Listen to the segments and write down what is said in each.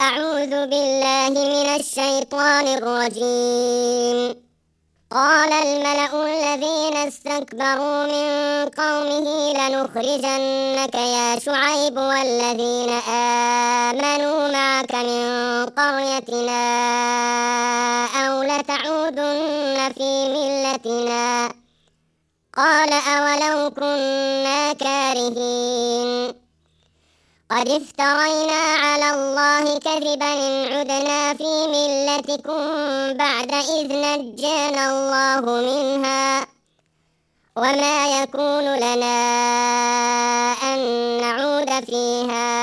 أعوذ بالله من الشيطان الرجيم. قال الملأ الذين استكبروا من قومه لنخرجنك يا شعيب والذين آمنوا معك من قريتنا أو لتعودن في ملتنا. قال أولو كنا كارهين. قد افترينا على الله كذبا إن عدنا في ملتكم بعد إذ نجانا الله منها، وما يكون لنا أن نعود فيها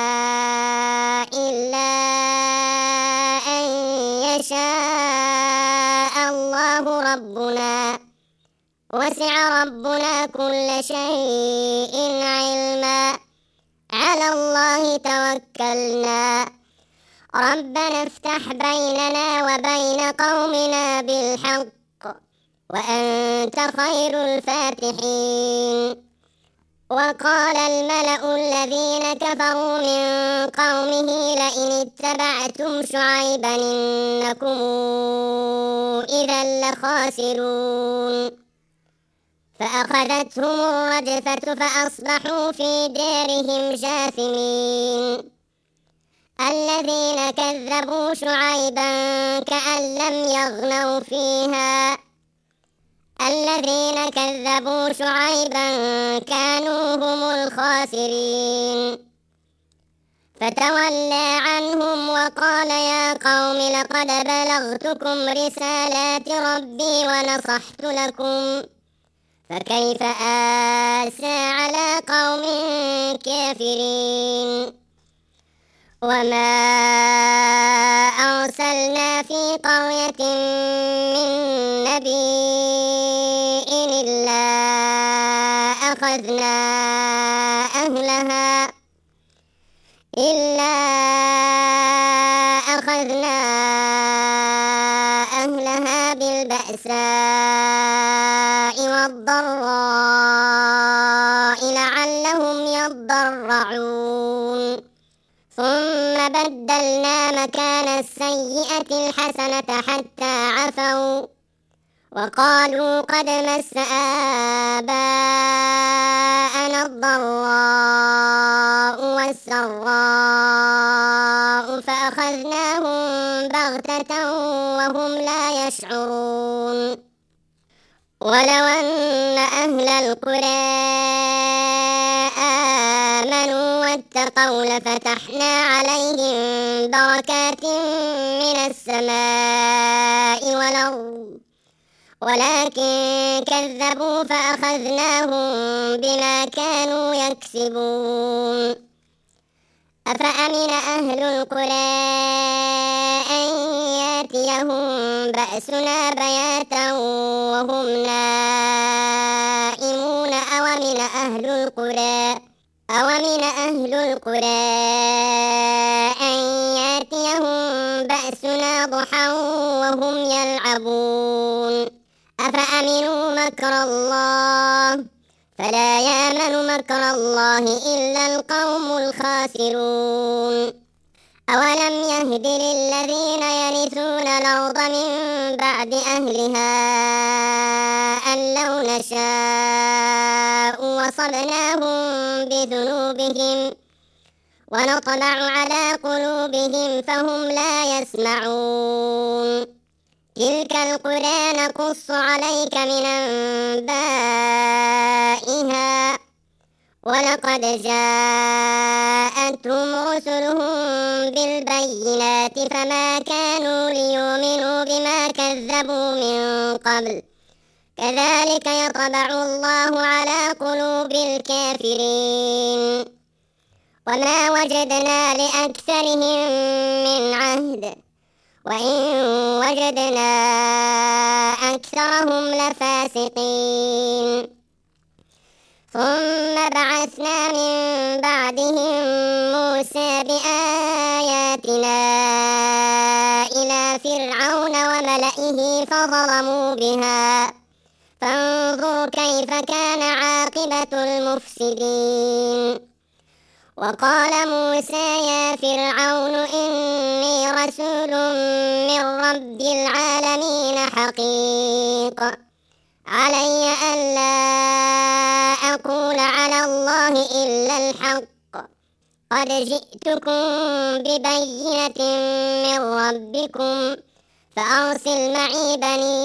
إلا أن يشاء الله ربنا، وسع ربنا كل شيء علما، على الله توكلنا. ربنا افتح بيننا وبين قومنا بالحق وأنت خير الفاتحين. وقال الملأ الذين كفروا من قومه لئن اتبعتم شعيبا إنكم إذا لخاسرون. فأخذتهم الرجفة فأصبحوا في دارهم جاثمين. الذين كذبوا شعيبا كأن لم يغنوا فيها. الذين كذبوا شعيبا كانوا هم الخاسرين. فتولى عنهم وقال يا قوم لقد بلغتكم رسالات ربي ونصحت لكم، فكيف آسى على قوم كافرين. وما أرسلنا في قرية من نبي إلا أخذنا أهلها بالبأساء والضراء لعلهم يضرعون. ثم بدلنا مكان السيئة الحسنة حتى عفوا وقالوا قد مس آباءنا الضراء والسراء فأخذناهم بغتة وهم لا يشعرون. ولو أن أهل القرى آمنوا واتقوا لفتحنا عليهم بركات من السماء والأرض ولكن كذبوا فأخذناهم بما كانوا يكسبون. أفأمن أهل القرى أن يأتيهم بأسنا بياتا وهم نائمون أومن أهل القرى أن يأتيهم بأسنا ضحى وهم يلعبون. أفأمنوا مكر الله فلا يأمن مكر الله إلا القوم الخاسرون. أولم يهد للذين يرثون الأرض من بعد أهلها أن لو نشاء وصبناهم بذنوبهم ونطبع على قلوبهم فهم لا يسمعون. تلك القرى نقص عليك من أنبائها ولقد جاءتهم رسلهم بالبينات فما كانوا ليؤمنوا بما كذبوا من قبل. كذلك يطبع الله على قلوب الكافرين. وما وجدنا لأكثرهم من عهد وإن وجدنا أكثرهم لفاسقين. ثم بعثنا من بعدهم موسى بآياتنا إلى فرعون وملئه فظلموا بها فانظر كيف كان عاقبة المفسدين. وقال موسى يا فرعون إن رسول من رب العالمين حقيق علي ألا أقول على الله إلا الحق قد جئتكم ببينة من ربكم فأرسل معي بني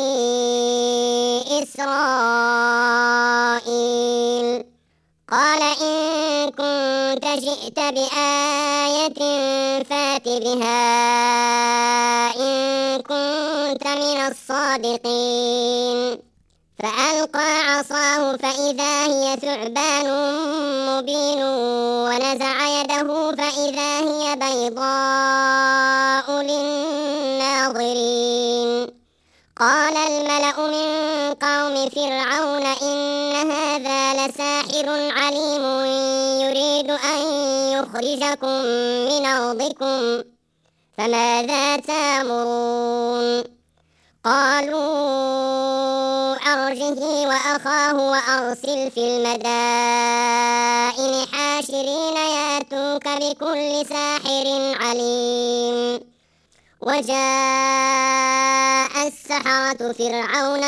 إسرائيل قال إن كنت جئت بآية فات بها إن كنت من الصادقين فألقى عصاه فإذا هي ثعبان مبين ونزع يده فإذا هي بيضاء للناظرين قال الملأ من قوم فرعون إن هذا لساحر عليم يريد أن يخرجكم من أرضكم فماذا تأمرون قالوا أرجه وأخاه وأرسل في المدائن حاشرين ياتوك بكل ساحر عليم وجاء السحرة فرعون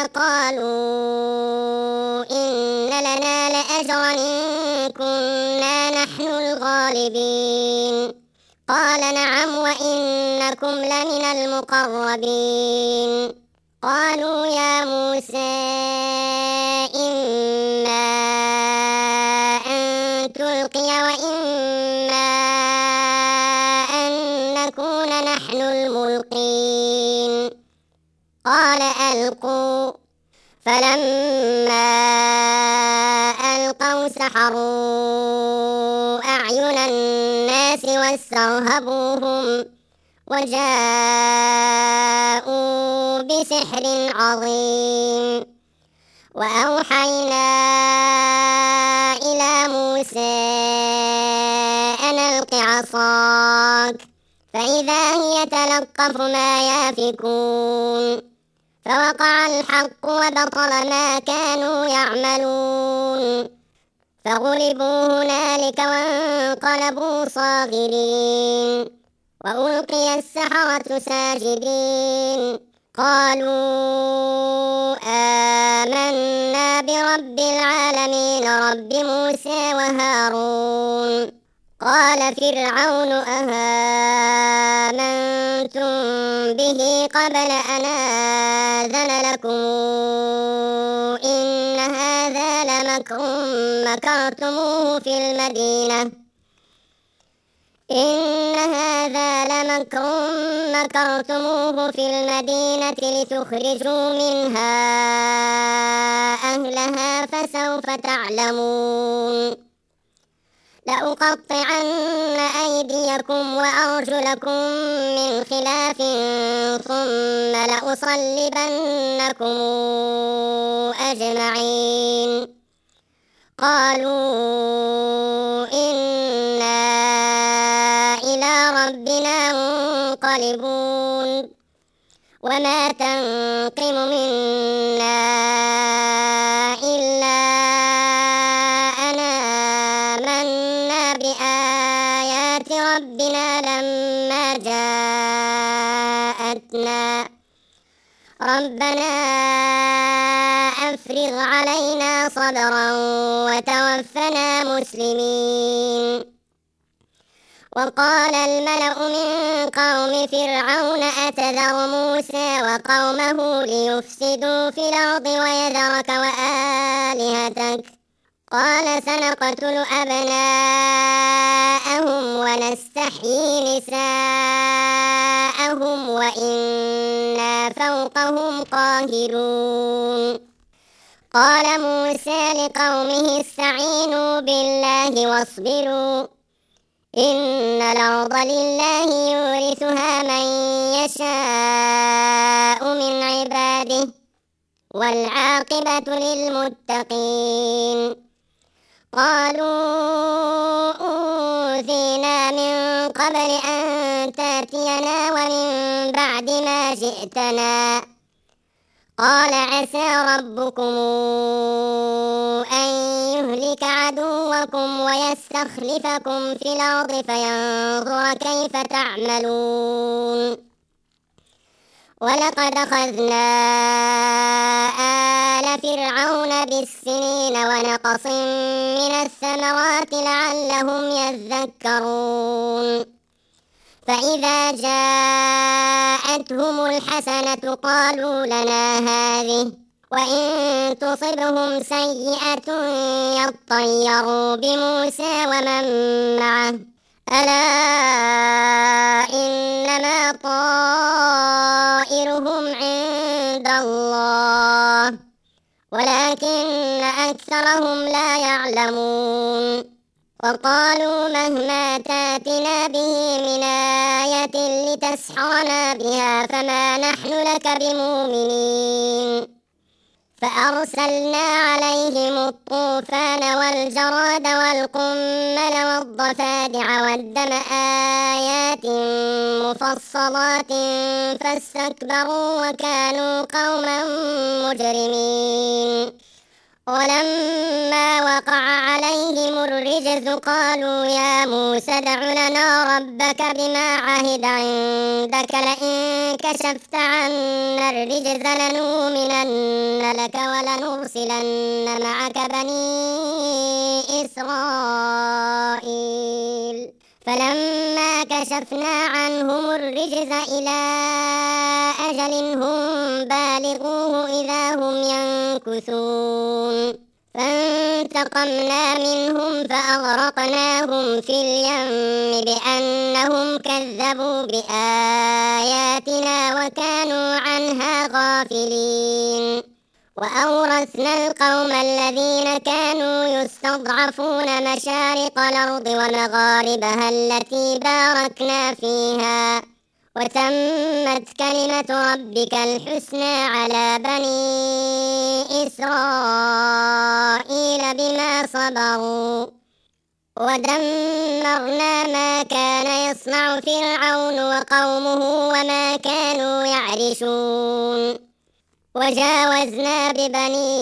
قالوا إن لنا لأجرا إن كنا نحن الغالبين قال نعم وإنكم لمن المقربين قالوا يا موسى إما أن تلقي وإما أن نكون نحن الملقين قال ألقوا فلما ألقوا سحروا أعين الناس واسترهبوهم وجاءوا بسحر عظيم وأوحينا إلى موسى أن ألق عصاك فإذا هي تلقف ما يافكون فوقع الحق وبطل ما كانوا يعملون فغلبوا هنالك وانقلبوا صاغرين وألقي السحرة ساجدين قالوا آمنا برب العالمين رب موسى وهارون قال فرعون أهامنتم به قبل أن آذن لكم إن هذا لمكر مكرتموه في المدينة لتخرجوا منها أهلها فسوف تعلمون لأقطعن أيديكم وأرجلكم من خلاف ثم لأصلبنكم أجمعين قالوا إنا إلى ربنا منقلبون وما تنقم منا إلا أن آمنا بآيات ربنا لما جاءتنا ربنا أفرغ علينا صبرا وتوفنا مسلمين وقال الملأ من قوم فرعون أتذر موسى وقومه ليفسدوا في الأرض ويذرك وآلهتك قال سنقتل أبناءهم ونستحيي نساءهم وإنا فوقهم قاهرون قال موسى لقومه استعينوا بالله واصبروا إن الأرض لله يورثها من يشاء من عباده والعاقبة للمتقين قالوا أوذينا من قبل أن تأتينا ومن بعد ما جئتنا قال عسى ربكم أن يهلك عدوكم ويستخلفكم في الأرض فينظر كيف تعملون ولقد أخذنا آل فرعون بالسنين ونقص من الثمرات لعلهم يذكرون فإذا جاءتهم الحسنة قالوا لنا هذه وإن تصبهم سيئة يطيروا بموسى ومن معه ألا إنما طائرهم عند الله ولكن أكثرهم لا يعلمون وقالوا مهما تاتنا به من آية لتسحرنا بها فما نحن لك بمؤمنين فأرسلنا عليهم الطوفان والجراد والقمل والضفادع والدم آيات مفصلات فاستكبروا وكانوا قوما مجرمين ولما وقع عليهم الرجز قالوا يا موسى ادع لنا ربك بما عهد عندك لئن كشفت عنا الرجز لنؤمنن لك ولنرسلن معك بني إسرائيل فلما كشفنا عنهم الرجز إلى أجل هم بالغوه إذا هم ينكثون فانتقمنا منهم فأغرقناهم في اليم بأنهم كذبوا بآياتنا وكانوا عنها غافلين وأورثنا القوم الذين كانوا يستضعفون مشارق الأرض ومغاربها التي باركنا فيها وتمت كلمة ربك الحسنى على بني إسرائيل بما صبروا ودمرنا ما كان يصنع فرعون وقومه وما كانوا يعرشون وجاوزنا ببني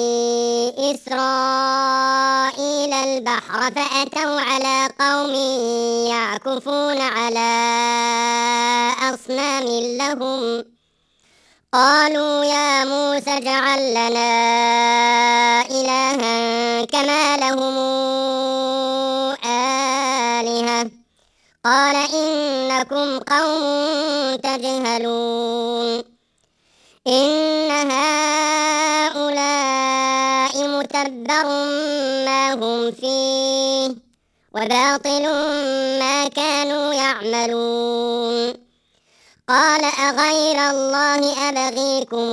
إسرائيل البحر فأتوا على قوم يعكفون على أصنام لهم قالوا يا موسى اجعل لنا إلها كما لهم آلهة قال إنكم قوم تجهلون إن هؤلاء متبر ما هم فيه وباطل ما كانوا يعملون قال أغير الله أبغيكم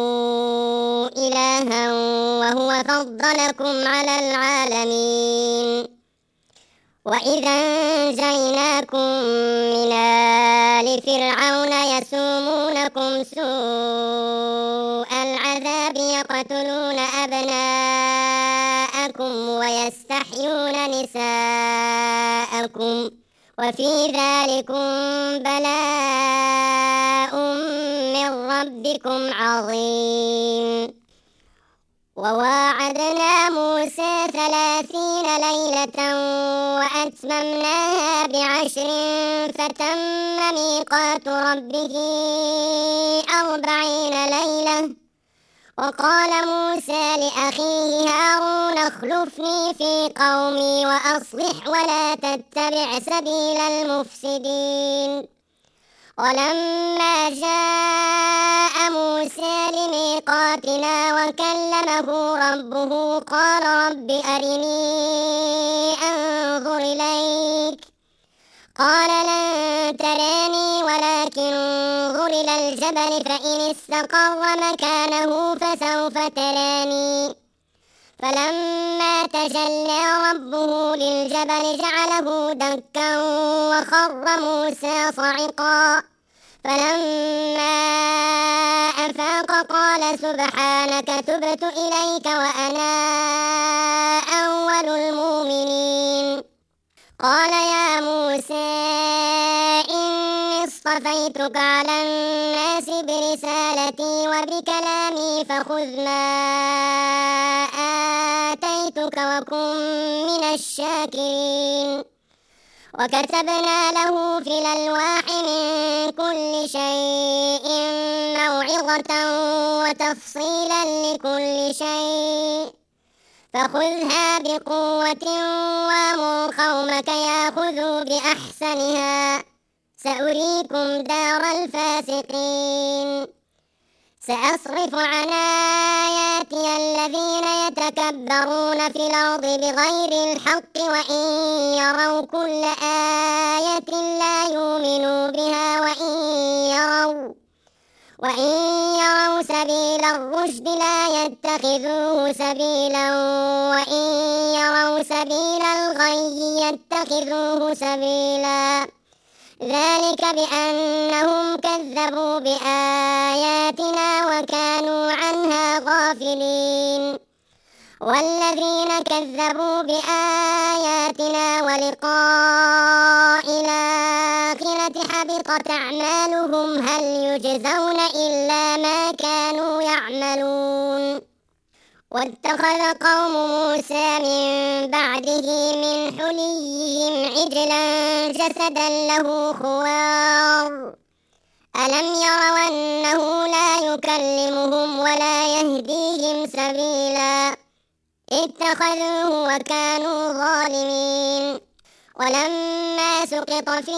إلها وهو فضلكم على العالمين وإذا أنجيناكم من آل فرعون يسومونكم سوء العذاب يقتلون أبناءكم ويستحيون نساءكم وفي ذلكم بلاء من ربكم عظيم وواعدنا موسى 30 ليلة وأتممناها ب10 فتم ميقات ربه 40 ليلة وقال موسى لأخيه هارون اخلفني في قومي وأصلح ولا تتبع سبيل المفسدين ولما جاء موسى لميقاتنا وكلمه ربه قال رب أرني أنظر إليك قال لن تراني ولكن انظر إلى الجبل فإن استقر مكانه فسوف تراني فلما تجلى ربه للجبل جعله دكا وخر موسى صعقا فلما أفاق قال سبحانك تبت إليك وأنا أول المؤمنين قال يا موسى إني اصطفيتك على الناس برسالتي وبكلامي فخذ ما آتيتك وكن من الشاكرين. وكتبنا له في الألواح من كل شيء موعظة وتفصيلا لكل شيء فخذها بقوة وأمر قومك يأخذوا بأحسنها سأريكم دار الفاسقين. سأصرف عن آياتي الذين يتكبرون في الأرض بغير الحق وإن يروا كل آية لا يؤمنوا بها وإن يروا سبيل الرشد لا يتخذوه سبيلا وإن يروا سبيل الغي يتخذوه سبيلا ذلك بأنهم كذبوا بآياتنا وكانوا عنها غافلين. والذين كذبوا بآياتنا ولقاء الآخرة حبطت أعمالهم هل يجزون إلا ما كانوا يعملون. واتخذ قوم موسى من بعده من حليهم عجلا جسدا له خوار ألم يروا أنه لا يكلمهم ولا يهديهم سبيلا اتخذوه وكانوا ظالمين. ولما سقط في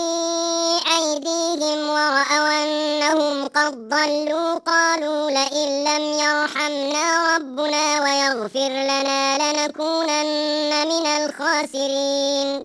أيديهم ورأوا أنهم قد ضلوا قالوا لئن لم يرحمنا ربنا ويغفر لنا لنكونن من الخاسرين.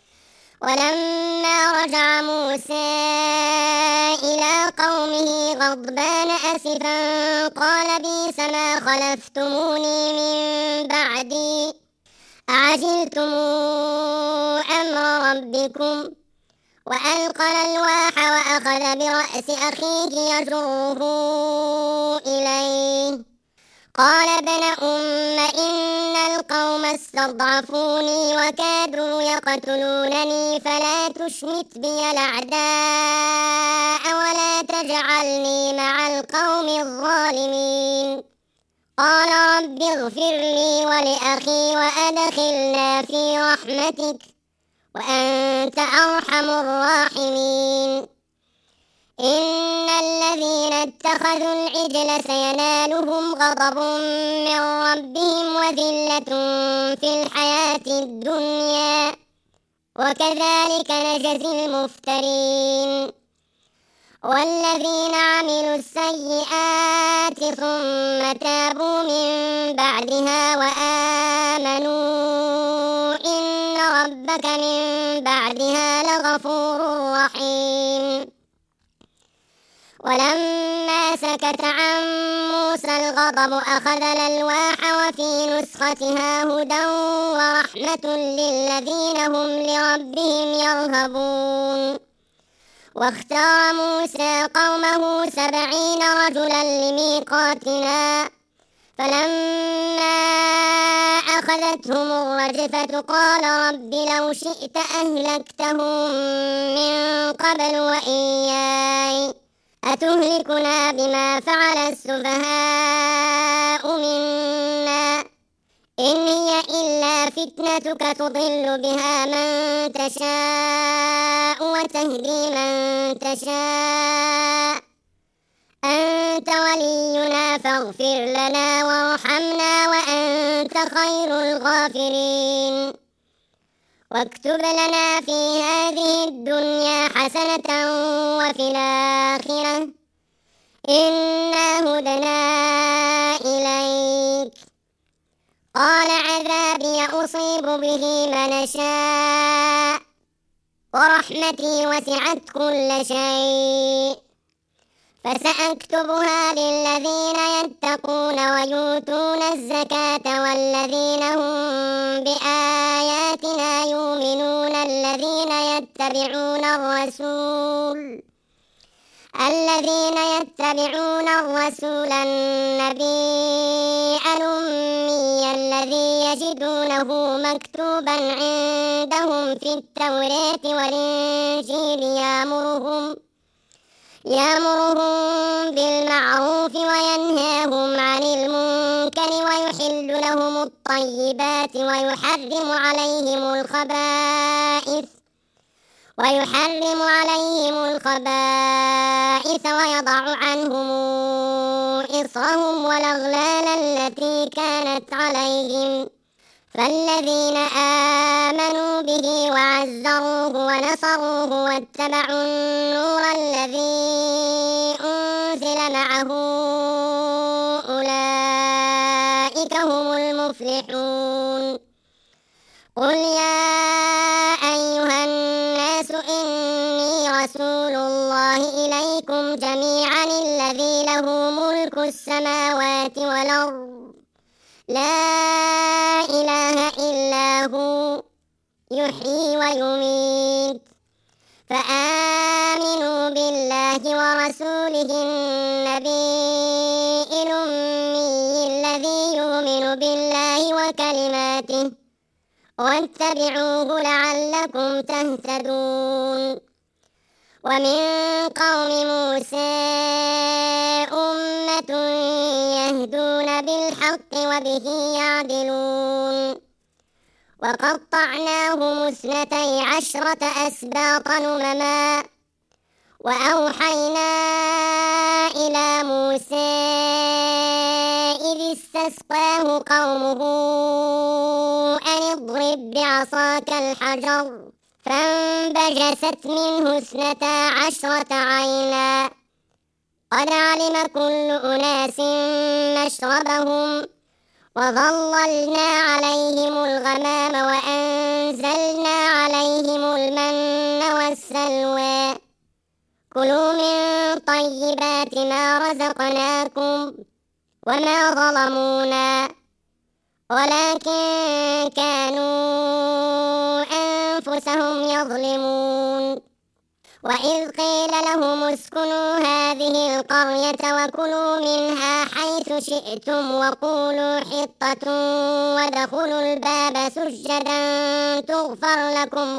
ولما رجع موسى إلى قومه غضبان أسفا قال بئس ما خلفتموني من بعدي أعجلتم أمر ربكم. وألقى الألواح وأخذ برأس أخيه يجره إليه قال ابن أم إن القوم استضعفوني وكادوا يقتلونني فلا تشمت بي الأعداء ولا تجعلني مع القوم الظالمين. قال رب اغفر لي ولأخي وأدخلنا في رحمتك وأنت أرحم الراحمين. إن الذين اتخذوا العجل سينالهم غضب من ربهم وذلة في الحياة الدنيا وكذلك نجزي المفترين. والذين عملوا السيئات ثم تابوا من بعدها وآمنوا إن ربك من بعدها لغفور رحيم. ولما سكت عن موسى الغضب أخذ الألواح وفي نسختها هدى ورحمة للذين هم لربهم يرهبون. واختار موسى قومه 70 رجلا لميقاتنا فلما أخذتهم الرجفة قال رب لو شئت أهلكتهم من قبل وإياي أتهلكنا بما فعل السفهاء منا إن هي إلا فتنتك تضل بها من تشاء وتهدي من تشاء أنت ولينا فاغفر لنا وارحمنا وأنت خير الغافرين. واكتب لنا في هذه الدنيا حسنة وفي الآخرة إنا هدنا إليك. قال عذابي أصيب به من أشاء ورحمتي وسعت كل شيء فسأكتبها للذين يتقون ويؤتون الزكاة والذين هم بآياتنا يؤمنون الذين يتبعون الرسول النبي الأمي الذي يجدونه مكتوبا عندهم في التوراة والإنجيل يأمرهم بالمعروف وينهاهم عن المنكر ويحرم عليهم الخبائث ويضع عنهم إصرهم والأغلال التي كانت عليهم فالذين آمنوا به وعزروه ونصروه واتبعوا النور الذي أنزل معه أولئك هم المفلحون. قل يا أيها الناس إني رسول الله إليكم جميعا الذي له ملك السماوات والأرض لا إله إلا هو يحيي ويميت فآمنوا بالله ورسوله النبي الأمي الذي يؤمن بالله وكلماته واتبعوه لعلكم تهتدون. ومن قوم موسى أمة يهدون بالحق وبه يعدلون. وقطعناهم 12 أسباطا أمما وأوحينا إلى موسى إذ استسقاه قومه أن اضرب بعصاك الحجر فانبجست منه 12 عينا قد علم كل أناس مشربهم وظللنا عليهم الغمام وأنزلنا عليهم المن والسلوى كلوا من طيبات ما رزقناكم وما ظلمونا ولكن كانوا أنفسهم يظلمون. وإذ قيل لهم اسكنوا هذه القرية وكلوا منها حيث شئتم وقولوا حطة وادخلوا الباب سجدا تغفر لكم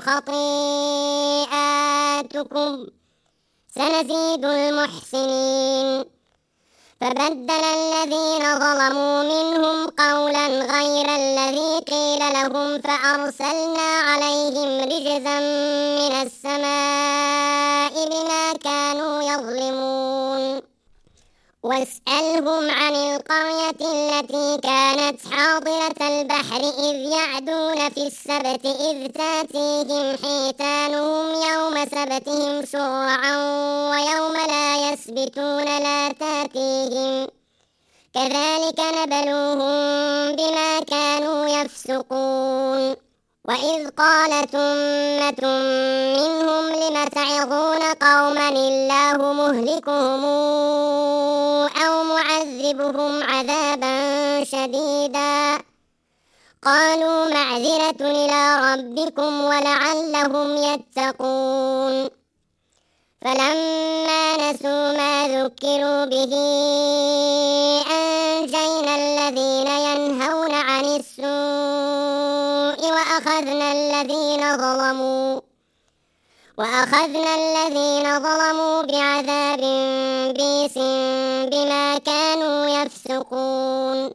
خطيئاتكم سنزيد المحسنين. فبدل الذين ظلموا منهم قولا غير الذي قيل لهم فأرسلنا عليهم رجزا من السماء بما كانوا يظلمون. واسألهم عن القرية التي كانت حاضرة البحر إذ يعدون في السبت إذ تاتيهم حيتانهم يوم سبتهم شرعا ويوم لا يسبتون لا تاتيهم كذلك نبلوهم بما كانوا يفسقون. وإذ قالت أمة منهم لم تعظون قوما الله مهلكهم أو معذبهم عذابا شديدا قالوا معذرة إلى ربكم ولعلهم يتقون. فلما نسوا ما ذكروا به أنجينا الذين ينهون عن السوء وأخذنا الذين ظلموا بعذاب بئيس بما كانوا يفسقون.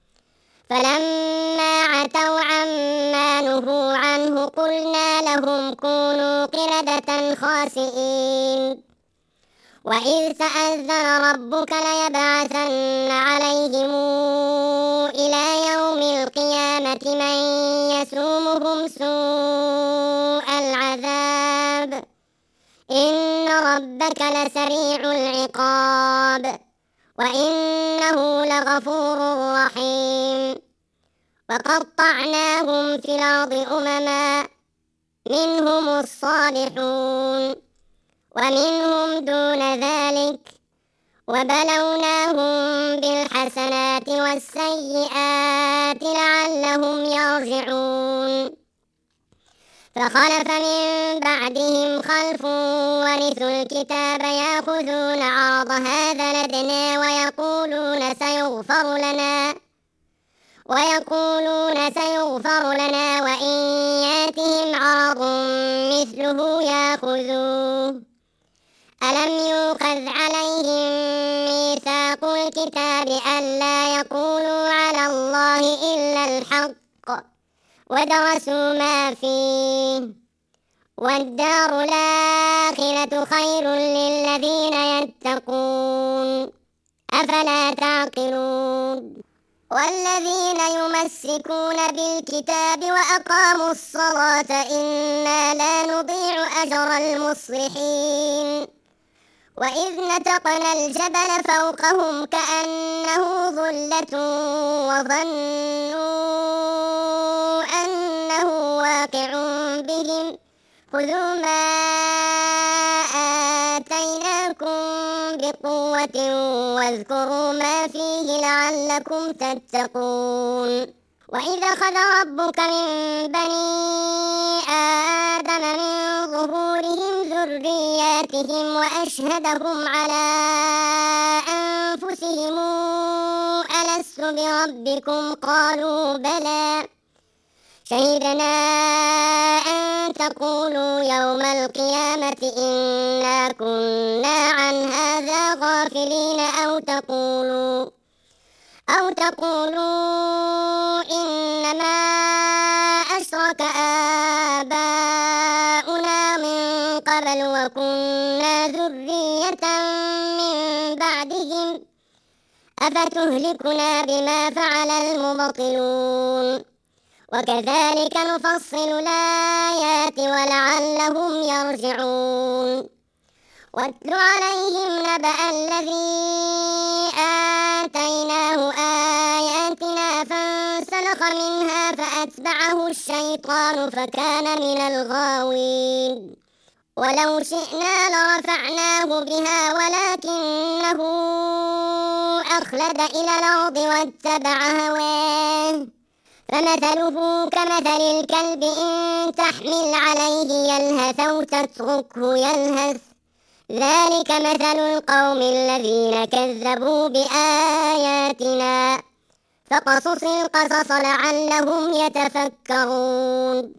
فلما عتوا عما نهوا عنه قلنا لهم كونوا قردة خاسئين. وإذ تأذن ربك ليبعثن عليهم إلى يوم القيامة من يسومهم سوء العذاب إن ربك لسريع العقاب وإنه لغفور رحيم. وقطعناهم في الأرض أمما منهم الصالحون ومنهم دون ذلك وبلوناهم بالحسنات والسيئات لعلهم يرجعون. فخلف من بعدهم خلف ورثوا الكتاب يأخذون عرض هذا الأدنى ويقولون سيغفر لنا وإن ياتهم عرض مثله يأخذوه ألم يؤخذ عليهم ميثاق الكتاب ألا يقولوا على الله إلا الحق ودرسوا ما فيه والدار الآخرة خير للذين يتقون أفلا تعقلون والذين يمسكون بالكتاب وأقاموا الصلاة إنا لا نضيع أجر المصلحين وإذ نتقنا الجبل فوقهم كأنه ظلة وظنوا أنه واقع بهم خذوا ما آتيناكم بقوة واذكروا ما فيه لعلكم تتقون وإذا أخذ ربك من بني آدم من ظهورهم ذرياتهم وأشهدهم على أنفسهم ألست بربكم قالوا بلى شهدنا أن تقولوا يوم القيامة إنا كنا عن هذا غافلين أو تقولوا إنما أشرك آباؤنا من قبل وكنا ذرية من بعدهم أفتهلكنا بما فعل المبطلون وكذلك نفصل الآيات ولعلهم يرجعون واتل عليهم نبأ الذي آتيناه آياتنا فانسلخ منها فأتبعه الشيطان فكان من الغاوين ولو شئنا لرفعناه بها ولكنه أخلد إلى الأرض واتبع هواه فمثله كمثل الكلب إن تحمل عليه يلهث أو تتركه يلهث ذلك مثل القوم الذين كذبوا بآياتنا فقصص القصص لعلهم يتفكرون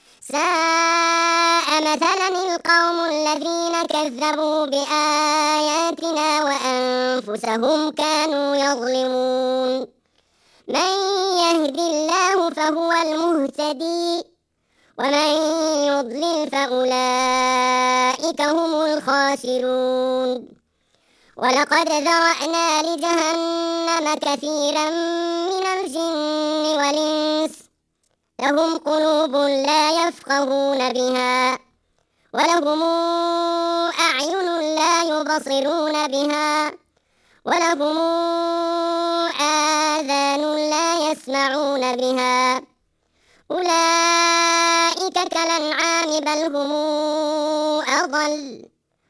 ساء مثلا القوم الذين كذبوا بآياتنا وأنفسهم كانوا يظلمون من يهد الله فهو المهتدي ومن يضلل فأولئك هم الخاسرون ولقد ذرأنا لجهنم كثيرا من الجن والإنس لهم قلوب لا يفقهون بها ولهم أعين لا يبصرون بها ولهم آذان لا يسمعون بها أولئك كالأنعام بل هم أضل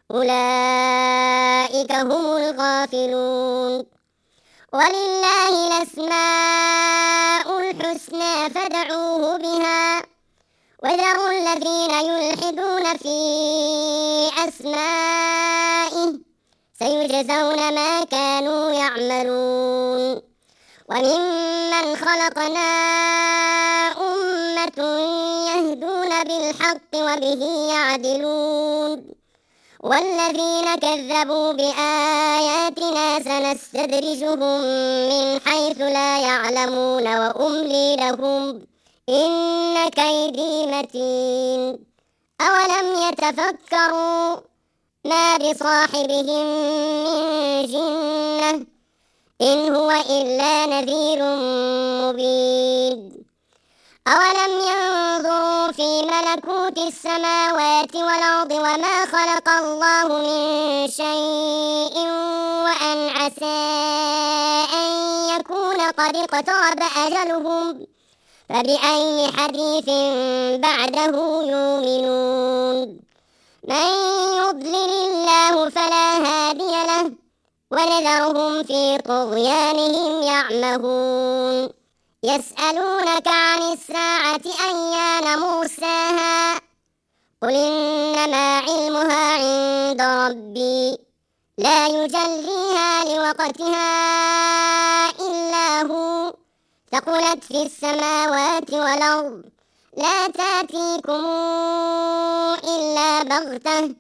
أولئك هم الغافلون ولله الأسماء الحسنى فادعوه بها وذروا الذين يلحدون في أسمائه سيجزون ما كانوا يعملون وممن خلقنا أمة يهدون بالحق وبه يعدلون والذين كذبوا بآياتنا سنستدرجهم من حيث لا يعلمون وأملي لهم إن كيدي متين أولم يتفكروا ما بصاحبهم من جنة إن هو إلا نذير مبين أولم ينظروا في ملكوت السماوات والأرض وما خلق الله من شيء وأن عسى أن يكون قد اقترب أجلهم فبأي حديث بعده يؤمنون من يضلل الله فلا هادي له ونذرهم في طغيانهم يعمهون يسألونك عن الساعة أيان مرساها قل إنما علمها عند ربي لا يجليها لوقتها إلا هو ثقلت في السماوات والأرض لا تأتيكم إلا بغتة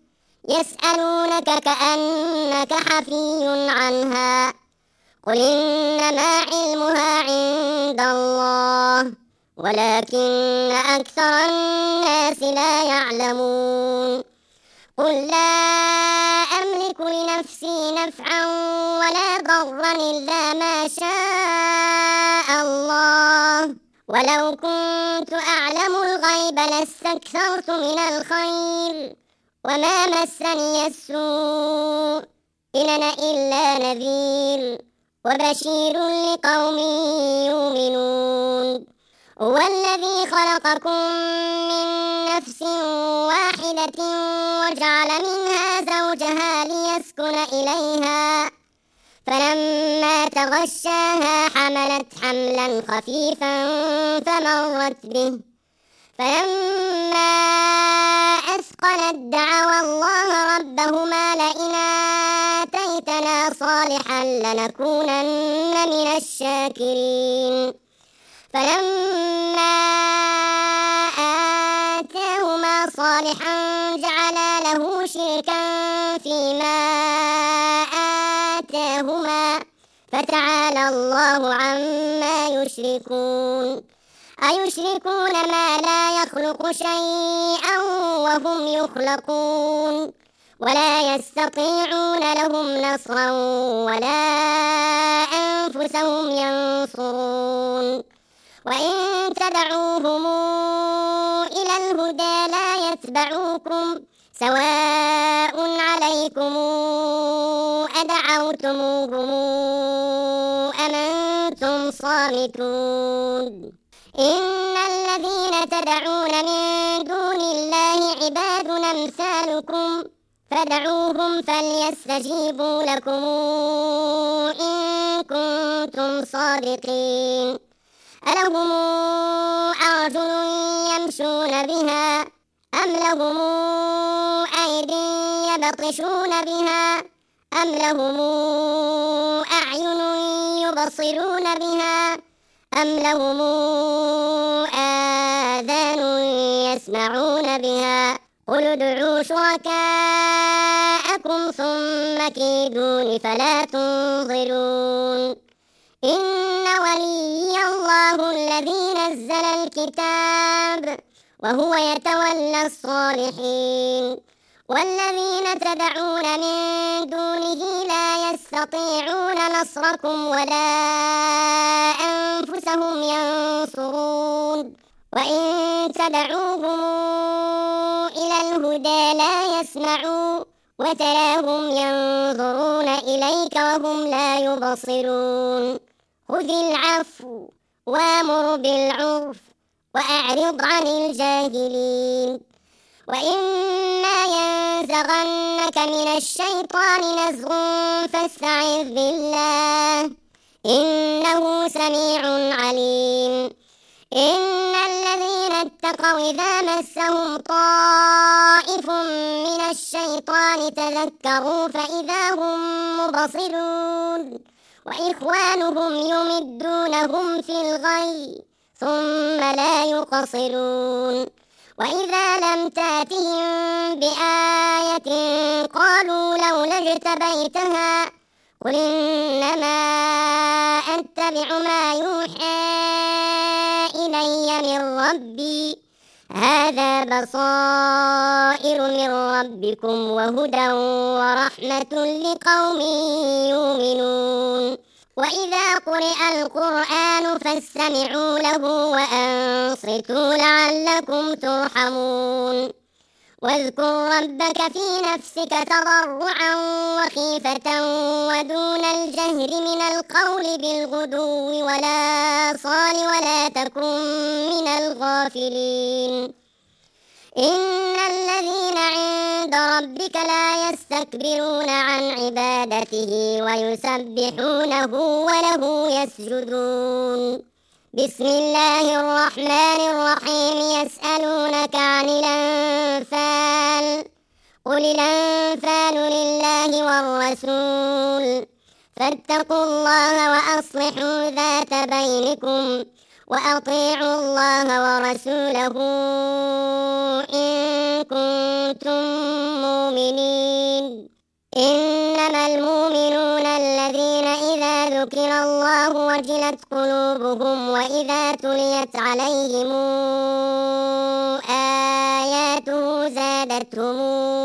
يسألونك كأنك حفي عنها قل إنما علمها عند الله ولكن أكثر الناس لا يعلمون قل لا أملك لنفسي نفعا ولا ضرا إلا ما شاء الله ولو كنت أعلم الغيب لاستكثرت من الخير وما مسني السوء إن أنا إلا نذير وبشير لقوم يؤمنون هو الذي خلقكم من نفس واحدة وجعل منها زوجها ليسكن إليها فلما تغشاها حملت حملا خفيفا فمرت به فلما أثقلت دعوا الله ربهما لئن آتيتنا صالحا لنكونن من الشاكرين فلما آتاهما صالحا جعلا له شركا فيما آتاهما فتعالى الله عما يشركون أيشركون ما لا يخلق شيئا وهم يخلقون ولا يستطيعون لهم نصرا ولا أنفسهم ينصرون وإن تدعوهم إلى الهدى لا يتبعوكم سواء عليكم أدعوتموهم أم أنتم صامتون إن الذين تدعون من دون الله عباد أمثالكم فادعوهم فليستجيبوا لكم إن كنتم صادقين ألهم أرجل يمشون بها أم لهم أيدي يبطشون بها أم لهم أعين يبصرون بها أم لهم آذان يسمعون بها قل ادعوا شركاءكم ثم كيدون فلا تنظرون إن ولي الله الذي نزل الكتاب وهو يتولى الصالحين والذين تدعون من دونه لا يستطيعون نصركم ولا أنفسهم ينصرون وإن تدعوهم إلى الهدى لا يسمعوا وتراهم ينظرون إليك وهم لا يبصرون خذ العفو وامر بالعرف وأعرض عن الجاهلين وإما ينزغنك من الشيطان نزغ فاستعذ بالله إنه سميع عليم إن الذين اتقوا إذا مسهم طائف من الشيطان تذكروا فإذا هم مبصرون وإخوانهم يمدونهم في الغي ثم لا يقصرون وإذا لم تأتهم بآية قالوا لولا اجتبيتها قل إنما أتبع ما يوحى إلي من ربي هذا بصائر من ربكم وهدى ورحمة لقوم يؤمنون وإذا قرئ القرآن فاستمعوا له وأنصتوا لعلكم ترحمون واذكر ربك في نفسك تضرعا وخيفة ودون الجهر من القول بالغدو ولا صال ولا تكن من الغافلين إن الذين عند ربك لا يستكبرون عن عبادته ويسبحونه وله يسجدون بسم الله الرحمن الرحيم يسألونك عن الأنفال قل الأنفال لله والرسول فاتقوا الله وأصلحوا ذات بينكم وأطيعوا الله ورسوله إن كنتم مؤمنين. إنما المؤمنون الذين إذا ذكر الله وجلت قلوبهم وإذا تليت عليهم آياته زادتهم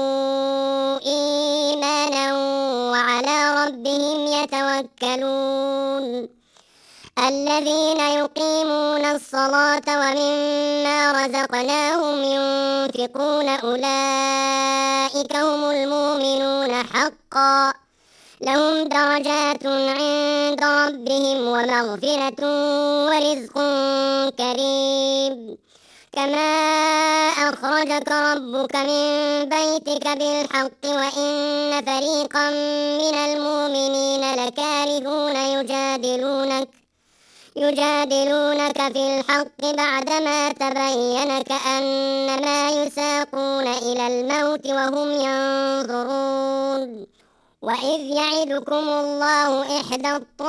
إيمانا وعلى ربهم يتوكلون. الذين يقيمون الصلاة ومما رزقناهم ينفقون أولئك هم المؤمنون حقا، لهم درجات عند ربهم ومغفرة ورزق كريم. كما أخرجك ربك من بيتك بالحق وإن فريقا من المؤمنين لكارهون يجادلونك في الحق بعدما تبين كأنما يساقون إلى الموت وهم ينظرون. وإذ يعدكم الله إحدى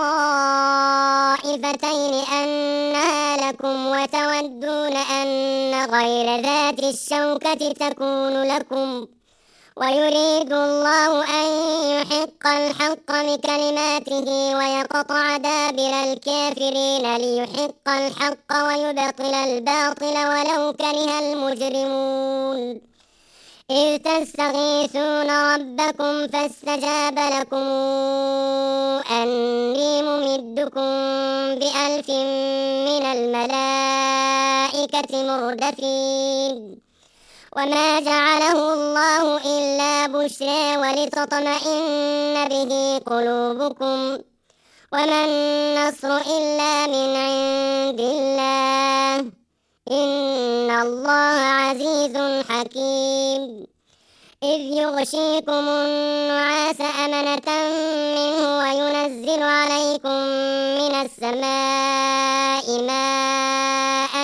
الطائفتين أنها لكم وتودون أن غير ذات الشوكة تكون لكم، ويريد الله أن يحق الحق بكلماته ويقطع دابر الكافرين ليحق الحق ويبطل الباطل ولو كره المجرمون. إذ تستغيثون ربكم فاستجاب لكم أني ممدكم ب1000 من الملائكة مردفين. وما جعله الله إلا بشرى ولتطمئن به قلوبكم، وما النصر إلا من عند الله، إن الله عزيز حكيم. إذ يغشيكم النعاس أمنة منه وينزل عليكم من السماء ماء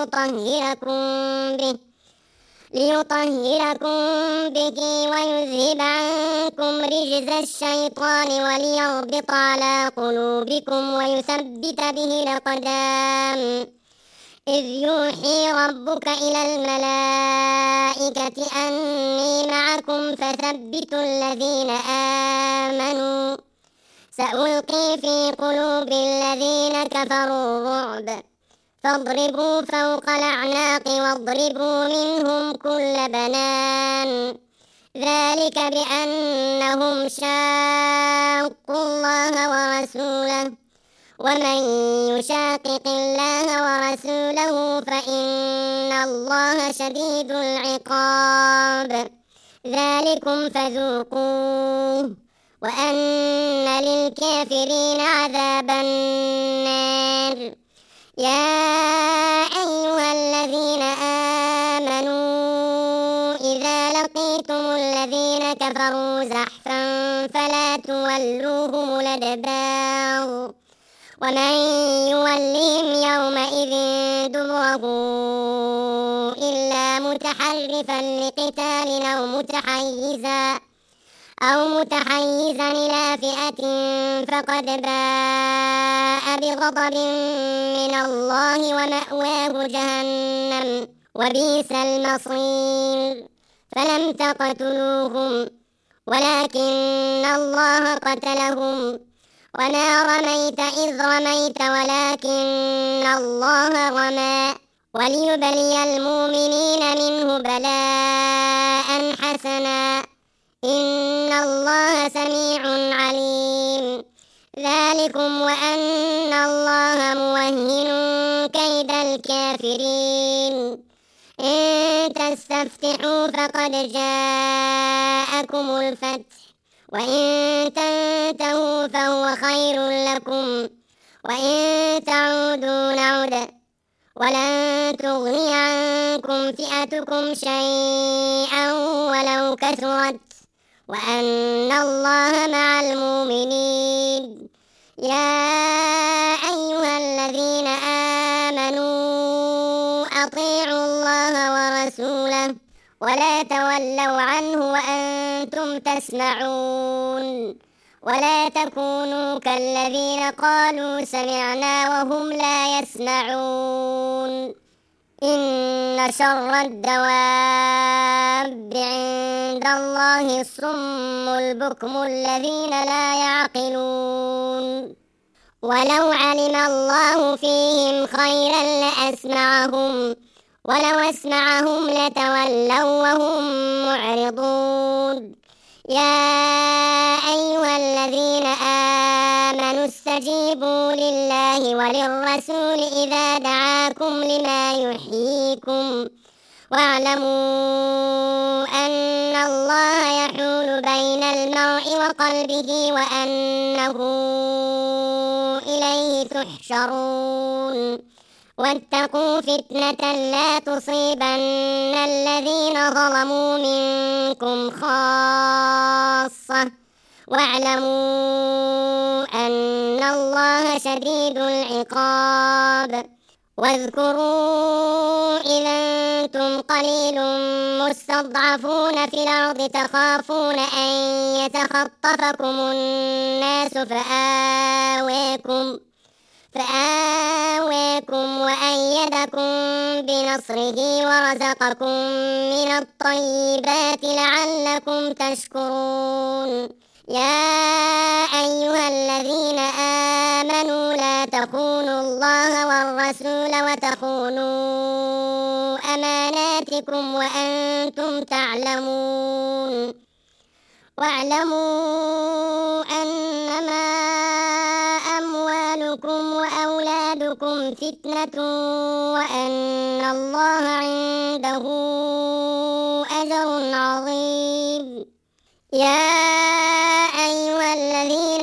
ليطهركم به ويذهب عنكم رجز الشيطان وليربط على قلوبكم ويثبت به الأقدام. إذ يوحي ربك إلى الملائكة أني معكم فثبتوا الذين آمنوا، سألقي في قلوب الذين كفروا الرعب، فاضربوا فوق الأعناق واضربوا منهم كل بنان. ذلك بأنهم شاقوا الله ورسوله، ومن يشاقق الله ورسوله فإن الله شديد العقاب. ذلكم فذوقوه وأن للكافرين عذاب النار. يا أيها الذين آمنوا إذا لقيتم الذين كفروا زحفا فلا تولوهم الأدبار، ومن يولهم يومئذ دبره إلا متحرفا لقتال أو متحيزا إلى فئة فقد باء بغضب من الله ومأواه جهنم وبئس المصير. فلم تقتلوهم ولكن الله قتلهم، وما رميت إذ رميت ولكن الله رمى، وليبلي المؤمنين منه بلاء حسنا، إن الله سميع عليم. ذلكم وأن الله موهن كيد الكافرين. إن تستفتحوا فقد جاءكم الفتح، وإن تنتهوا فهو خير لكم، وإن تعودوا نعد، ولن تغني عنكم فئتكم شيئا ولو كثرت، وأن الله مع المؤمنين. يا أيها الذين آمنوا أطيعوا الله ورسوله ولا تولوا عنه وأنتم تسمعون. ولا تكونوا كالذين قالوا سمعنا وهم لا يسمعون إن شر الدواب عند الله الصم البكم الذين لا يعقلون ولو علم الله فيهم خيرا لأسمعهم ولو أسمعهم لتولوا وهم معرضون يا أيها الذين آمنوا استجيبوا لله وللرسول إذا دعاكم لما يحييكم واعلموا أن الله يحول بين المرء وقلبه وأنه إليه تحشرون واتقوا فتنة لا تصيبن الذين ظلموا منكم خاصة واعلموا أن الله شديد العقاب واذكروا إذا أنتم قليل مستضعفون في الأرض تخافون أن يتخطفكم الناس فآويكم وأيدكم بنصره ورزقكم من الطيبات لعلكم تشكرون يا أيها الذين آمنوا لا تخونوا الله والرسول وتخونوا أماناتكم وأنتم تعلمون واعلموا أنما أموالكم وأولادكم فتنة وأن الله عنده أجر عظيم يا أيها الذين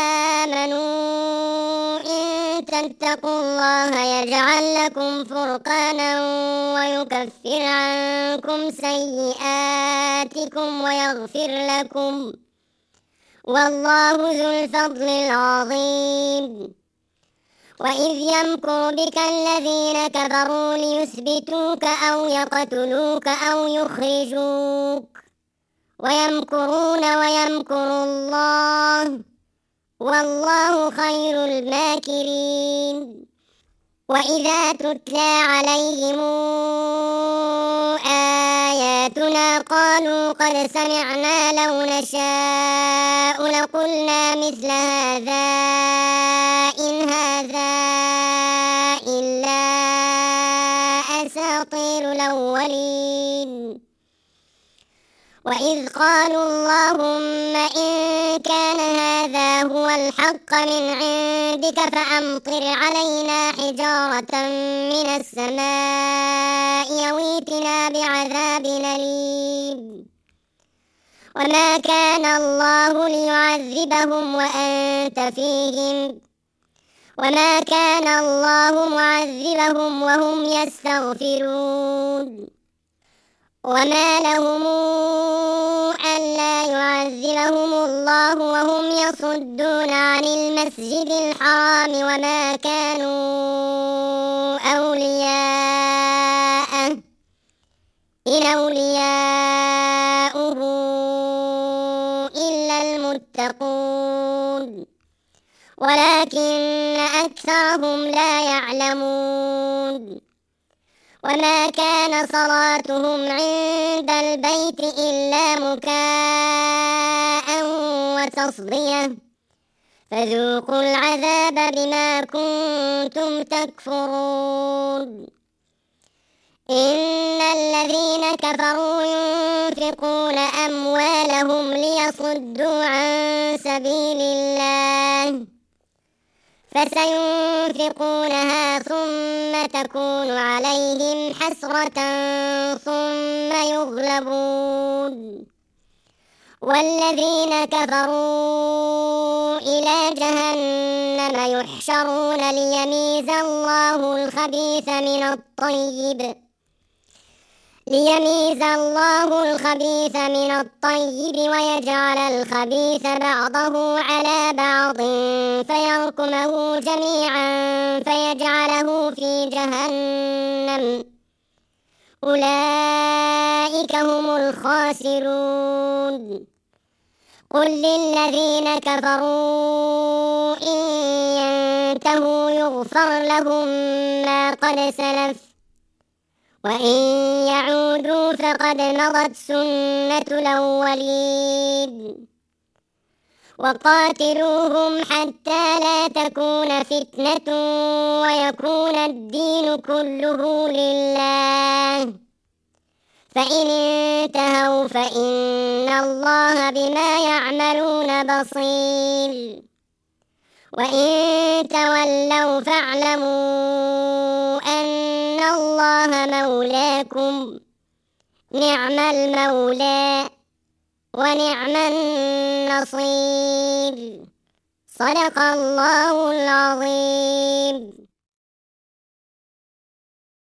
آمنوا إن تتقوا الله يجعل لكم فرقانا ويكفر عنكم سيئاتكم ويغفر لكم والله ذو الفضل العظيم وإذ يمكر بك الذين كفروا ليثبتوك أو يقتلوك أو يخرجوك ويمكرون ويمكر الله والله خير الماكرين وإذا تتلى عليهم آياتنا قالوا قد سمعنا لو نشاء لقلنا مثل هذا إن هذا إلا أساطير الأولين وإذ قالوا اللهم إن كان هذا هو الحق من عندك فأمطر علينا حجارة من السماء أو ائتنا بعذاب أليم وما كان الله ليعذبهم وأنت فيهم وما كان الله معذبهم وهم يستغفرون وما لهم ألا يعذبهم الله وهم يصدون عن المسجد الحرام وما كانوا أولياءه إن أولياؤه إلا المتقون ولكن أكثرهم لا يعلمون وما كان صلاتهم عند البيت إلا مكاء وتصدية فذوقوا العذاب بما كنتم تكفرون إن الذين كفروا ينفقون أموالهم ليصدوا عن سبيل الله فسينفقونها ثم تكون عليهم حسرة ثم يغلبون والذين كفروا إلى جهنم يحشرون ليميز الله الخبيث من الطيب ويجعل الخبيث بعضه على بعض فيركمه جميعا فيجعله في جهنم أولئك هم الخاسرون قل للذين كفروا إن ينتهوا يغفر لهم ما قد سلف وإن يعودوا فقد مضت سنة الأولين وقاتلوهم حتى لا تكون فتنة ويكون الدين كله لله فإن انتهوا فإن الله بما يعملون بصير وإن تولوا فاعلموا أن الله مولاكم نعم المولى ونعم النصير صدق الله العظيم.